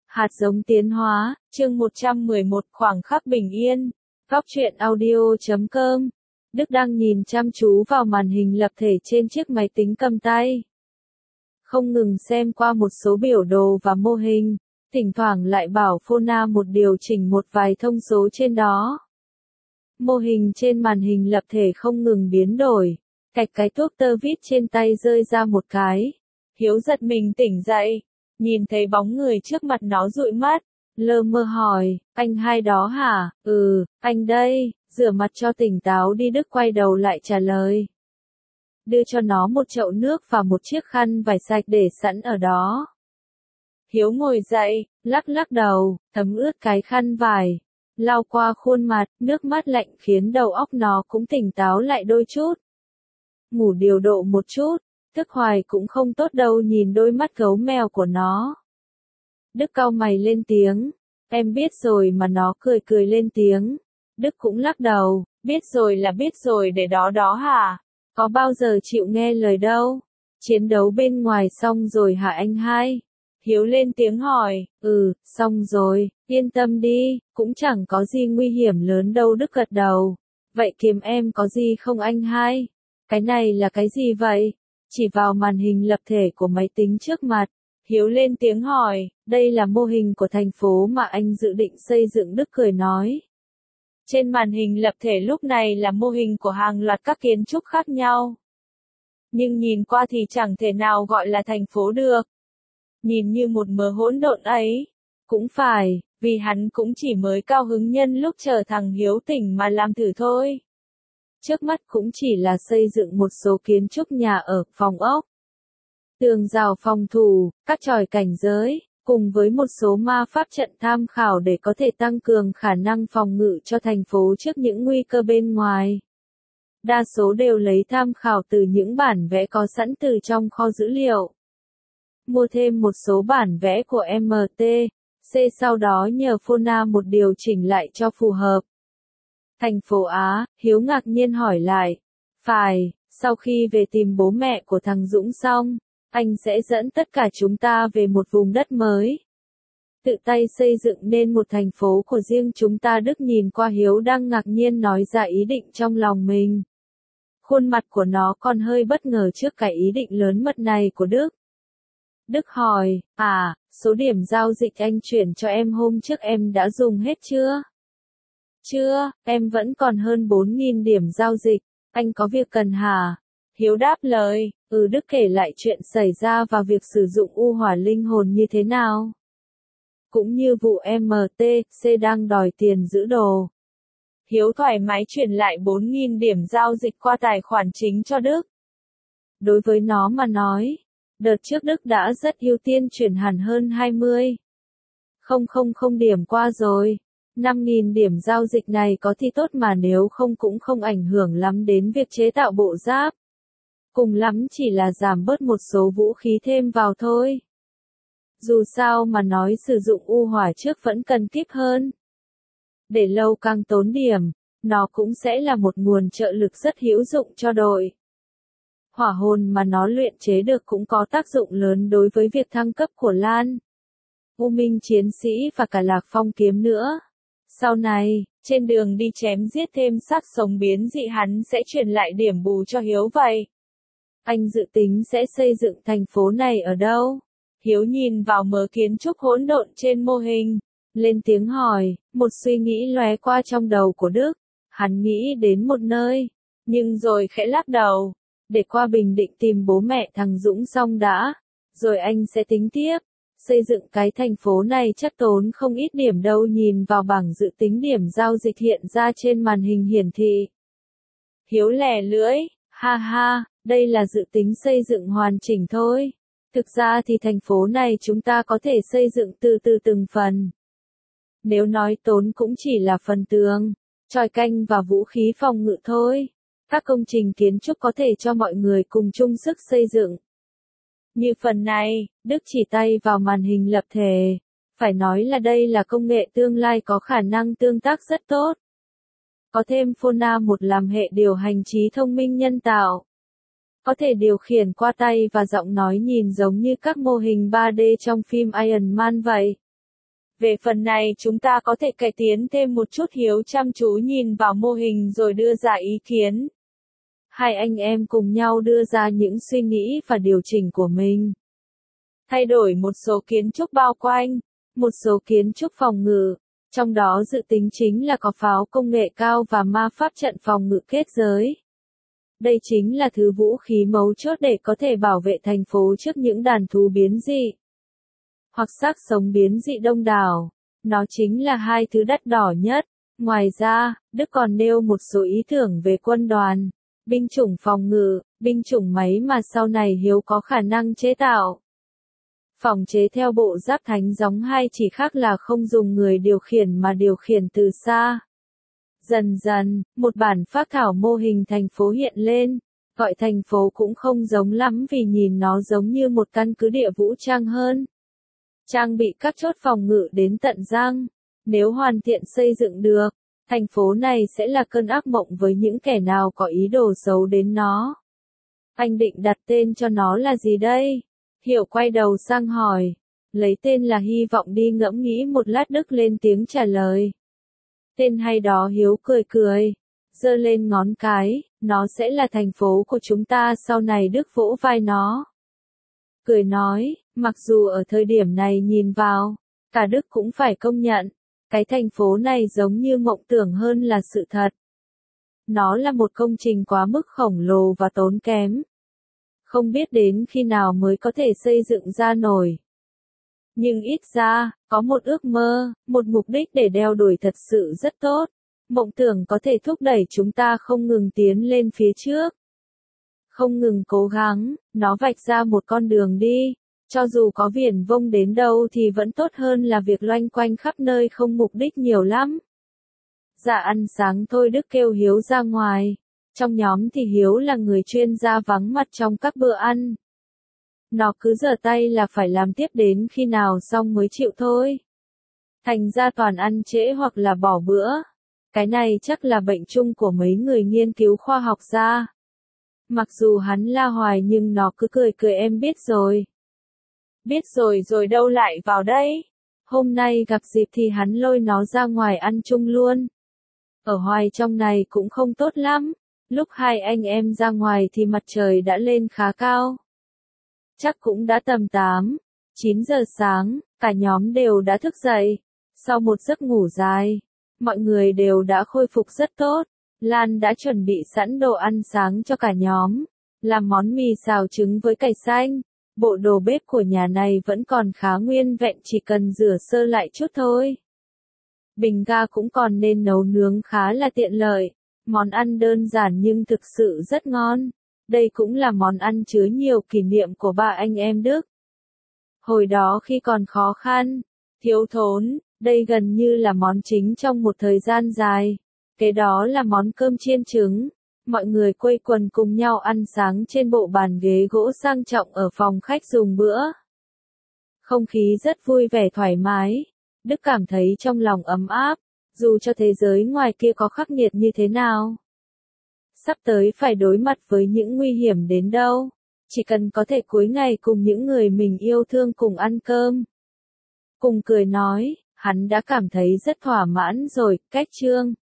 Hạt giống tiến hóa, chương 111 khoảng khắc bình yên. Góc truyện audio.com. Đức đang nhìn chăm chú vào màn hình lập thể trên chiếc máy tính cầm tay. Không ngừng xem qua một số biểu đồ và mô hình, thỉnh thoảng lại bảo Phona một điều chỉnh một vài thông số trên đó. Mô hình trên màn hình lập thể không ngừng biến đổi, cạch cái thuốc tơ vít trên tay rơi ra một cái. Hiếu giật mình tỉnh dậy, nhìn thấy bóng người trước mặt nó dụi mắt, lơ mơ hỏi, anh hai đó hả? Ừ, anh đây, rửa mặt cho tỉnh táo đi. Đức quay đầu lại trả lời. Đưa cho nó một chậu nước và một chiếc khăn vải sạch để sẵn ở đó. Hiếu ngồi dậy, lắc lắc đầu, thấm ướt cái khăn vải, lau qua khuôn mặt, nước mắt lạnh khiến đầu óc nó cũng tỉnh táo lại đôi chút. Ngủ điều độ một chút, thức hoài cũng không tốt đâu. Nhìn đôi mắt gấu mèo của nó, Đức cau mày lên tiếng, em biết rồi mà. Nó cười cười lên tiếng. Đức cũng lắc đầu, biết rồi là biết rồi, để đó đó hả? Có bao giờ chịu nghe lời đâu. Chiến đấu bên ngoài xong rồi hả anh hai? Hiếu lên tiếng hỏi, xong rồi, yên tâm đi, cũng chẳng có gì nguy hiểm lớn đâu. Đức gật đầu. Vậy kiếm em có gì không anh hai? Cái này là cái gì vậy? Chỉ vào màn hình lập thể của máy tính trước mặt, Hiếu lên tiếng hỏi, đây là mô hình của thành phố mà anh dự định xây dựng. Đức cười nói. Trên màn hình lập thể lúc này là mô hình của hàng loạt các kiến trúc khác nhau. Nhưng nhìn qua thì chẳng thể nào gọi là thành phố được. Nhìn như một mớ hỗn độn ấy. Cũng phải, vì hắn cũng chỉ mới cao hứng nhân lúc chờ thằng Hiếu tỉnh mà làm thử thôi. Trước mắt cũng chỉ là xây dựng một số kiến trúc nhà ở, phòng ốc, tường rào phòng thủ, các chòi cảnh giới, cùng với một số ma pháp trận tham khảo để có thể tăng cường khả năng phòng ngự cho thành phố trước những nguy cơ bên ngoài. Đa số đều lấy tham khảo từ những bản vẽ có sẵn từ trong kho dữ liệu. Mua thêm một số bản vẽ của MTC, sau đó nhờ Phona một điều chỉnh lại cho phù hợp. Thành phố Á, Hiếu ngạc nhiên hỏi lại. Phải, sau khi về tìm bố mẹ của thằng Dũng xong, anh sẽ dẫn tất cả chúng ta về một vùng đất mới. Tự tay xây dựng nên một thành phố của riêng chúng ta. Đức nhìn qua Hiếu đang ngạc nhiên nói ra ý định trong lòng mình. Khuôn mặt của nó còn hơi bất ngờ trước cái ý định lớn mật này của Đức. Đức hỏi, số điểm giao dịch anh chuyển cho em hôm trước em đã dùng hết chưa? Chưa, em vẫn còn hơn 4.000 điểm giao dịch, anh có việc cần hả? Hiếu đáp lời, Đức kể lại chuyện xảy ra và việc sử dụng u hỏa linh hồn như thế nào. Cũng như vụ MTC đang đòi tiền giữ đồ. Hiếu thoải mái chuyển lại 4.000 điểm giao dịch qua tài khoản chính cho Đức. Đối với nó mà nói, đợt trước Đức đã rất ưu tiên chuyển hẳn hơn 20.000 điểm qua rồi. 5.000 điểm giao dịch này có thì tốt mà nếu không cũng không ảnh hưởng lắm đến việc chế tạo bộ giáp. Cùng lắm chỉ là giảm bớt một số vũ khí thêm vào thôi. Dù sao mà nói sử dụng u hỏa trước vẫn cần kíp hơn. Để lâu càng tốn điểm, nó cũng sẽ là một nguồn trợ lực rất hữu dụng cho đội. Hỏa hồn mà nó luyện chế được cũng có tác dụng lớn đối với việc thăng cấp của Lan, U Minh chiến sĩ và cả Lạc Phong kiếm nữa. Sau này, trên đường đi chém giết thêm xác sống biến dị hắn sẽ truyền lại điểm bù cho Hiếu vậy. Anh dự tính sẽ xây dựng thành phố này ở đâu? Hiếu nhìn vào mớ kiến trúc hỗn độn trên mô hình, lên tiếng hỏi. Một suy nghĩ lóe qua trong đầu của Đức. Hắn nghĩ đến một nơi, nhưng rồi khẽ lắc đầu. Để qua Bình Định tìm bố mẹ thằng Dũng xong đã, rồi anh sẽ tính tiếp. Xây dựng cái thành phố này chắc tốn không ít điểm đâu. Nhìn vào bảng dự tính điểm giao dịch hiện ra trên màn hình hiển thị, Hiếu lè lưỡi, ha, đây là dự tính xây dựng hoàn chỉnh thôi. Thực ra thì thành phố này chúng ta có thể xây dựng từ từng phần. Nếu nói tốn cũng chỉ là phần tường, chòi canh và vũ khí phòng ngự thôi. Các công trình kiến trúc có thể cho mọi người cùng chung sức xây dựng. Như phần này, Đức chỉ tay vào màn hình lập thể. Phải nói là đây là công nghệ tương lai có khả năng tương tác rất tốt. Có thêm Phona một làm hệ điều hành trí thông minh nhân tạo. Có thể điều khiển qua tay và giọng nói nhìn giống như các mô hình 3D trong phim Iron Man vậy. Về phần này chúng ta có thể cải tiến thêm một chút, Hiếu chăm chú nhìn vào mô hình rồi đưa ra ý kiến. Hai anh em cùng nhau đưa ra những suy nghĩ và điều chỉnh của mình. Thay đổi một số kiến trúc bao quanh, một số kiến trúc phòng ngự, trong đó dự tính chính là có pháo công nghệ cao và ma pháp trận phòng ngự kết giới. Đây chính là thứ vũ khí mấu chốt để có thể bảo vệ thành phố trước những đàn thú biến dị hoặc xác sống biến dị đông đảo. Nó chính là hai thứ đắt đỏ nhất. Ngoài ra, Đức còn nêu một số ý tưởng về quân đoàn, binh chủng phòng ngự, binh chủng máy mà sau này Hiếu có khả năng chế tạo. Phòng chế theo bộ giáp thánh gióng hai chỉ khác là không dùng người điều khiển mà điều khiển từ xa. Dần dần, một bản phác thảo mô hình thành phố hiện lên, gọi thành phố cũng không giống lắm vì nhìn nó giống như một căn cứ địa vũ trang hơn. Trang bị các chốt phòng ngự đến tận răng. Nếu hoàn thiện xây dựng được, thành phố này sẽ là cơn ác mộng với những kẻ nào có ý đồ xấu đến nó. Anh định đặt tên cho nó là gì đây? Hiểu quay đầu sang hỏi. Lấy tên là hy vọng đi, ngẫm nghĩ một lát Đức lên tiếng trả lời. Tên hay đó, Hiếu cười cười, giơ lên ngón cái, nó sẽ là thành phố của chúng ta sau này. Đức vỗ vai nó, cười nói, mặc dù ở thời điểm này nhìn vào, cả Đức cũng phải công nhận, cái thành phố này giống như mộng tưởng hơn là sự thật. Nó là một công trình quá mức khổng lồ và tốn kém. Không biết đến khi nào mới có thể xây dựng ra nổi. Nhưng ít ra, có một ước mơ, một mục đích để đeo đuổi thật sự rất tốt. Mộng tưởng có thể thúc đẩy chúng ta không ngừng tiến lên phía trước. Không ngừng cố gắng, nó vạch ra một con đường đi. Cho dù có viển vông đến đâu thì vẫn tốt hơn là việc loanh quanh khắp nơi không mục đích nhiều lắm. Dạ ăn sáng thôi, Đức kêu Hiếu ra ngoài. Trong nhóm thì Hiếu là người chuyên gia vắng mặt trong các bữa ăn. Nó cứ giở tay là phải làm tiếp đến khi nào xong mới chịu thôi. Thành ra toàn ăn trễ hoặc là bỏ bữa. Cái này chắc là bệnh chung của mấy người nghiên cứu khoa học ra. Mặc dù hắn la hoài nhưng nó cứ cười cười, em biết rồi. Biết rồi rồi đâu lại vào đây. Hôm nay gặp dịp thì hắn lôi nó ra ngoài ăn chung luôn. Ở hoài trong này cũng không tốt lắm. Lúc hai anh em ra ngoài thì mặt trời đã lên khá cao. Chắc cũng đã tầm 8, 9 giờ sáng, cả nhóm đều đã thức dậy. Sau một giấc ngủ dài, mọi người đều đã khôi phục rất tốt. Lan đã chuẩn bị sẵn đồ ăn sáng cho cả nhóm, làm món mì xào trứng với cải xanh. Bộ đồ bếp của nhà này vẫn còn khá nguyên vẹn, chỉ cần rửa sơ lại chút thôi. Bình ga cũng còn nên nấu nướng khá là tiện lợi. Món ăn đơn giản nhưng thực sự rất ngon. Đây cũng là món ăn chứa nhiều kỷ niệm của ba anh em Đức. Hồi đó khi còn khó khăn, thiếu thốn, đây gần như là món chính trong một thời gian dài. Kế đó là món cơm chiên trứng. Mọi người quây quần cùng nhau ăn sáng trên bộ bàn ghế gỗ sang trọng ở phòng khách dùng bữa. Không khí rất vui vẻ thoải mái. Đức cảm thấy trong lòng ấm áp, dù cho thế giới ngoài kia có khắc nghiệt như thế nào. Sắp tới phải đối mặt với những nguy hiểm đến đâu. Chỉ cần có thể cuối ngày cùng những người mình yêu thương cùng ăn cơm, cùng cười nói, hắn đã cảm thấy rất thỏa mãn rồi. Cách chương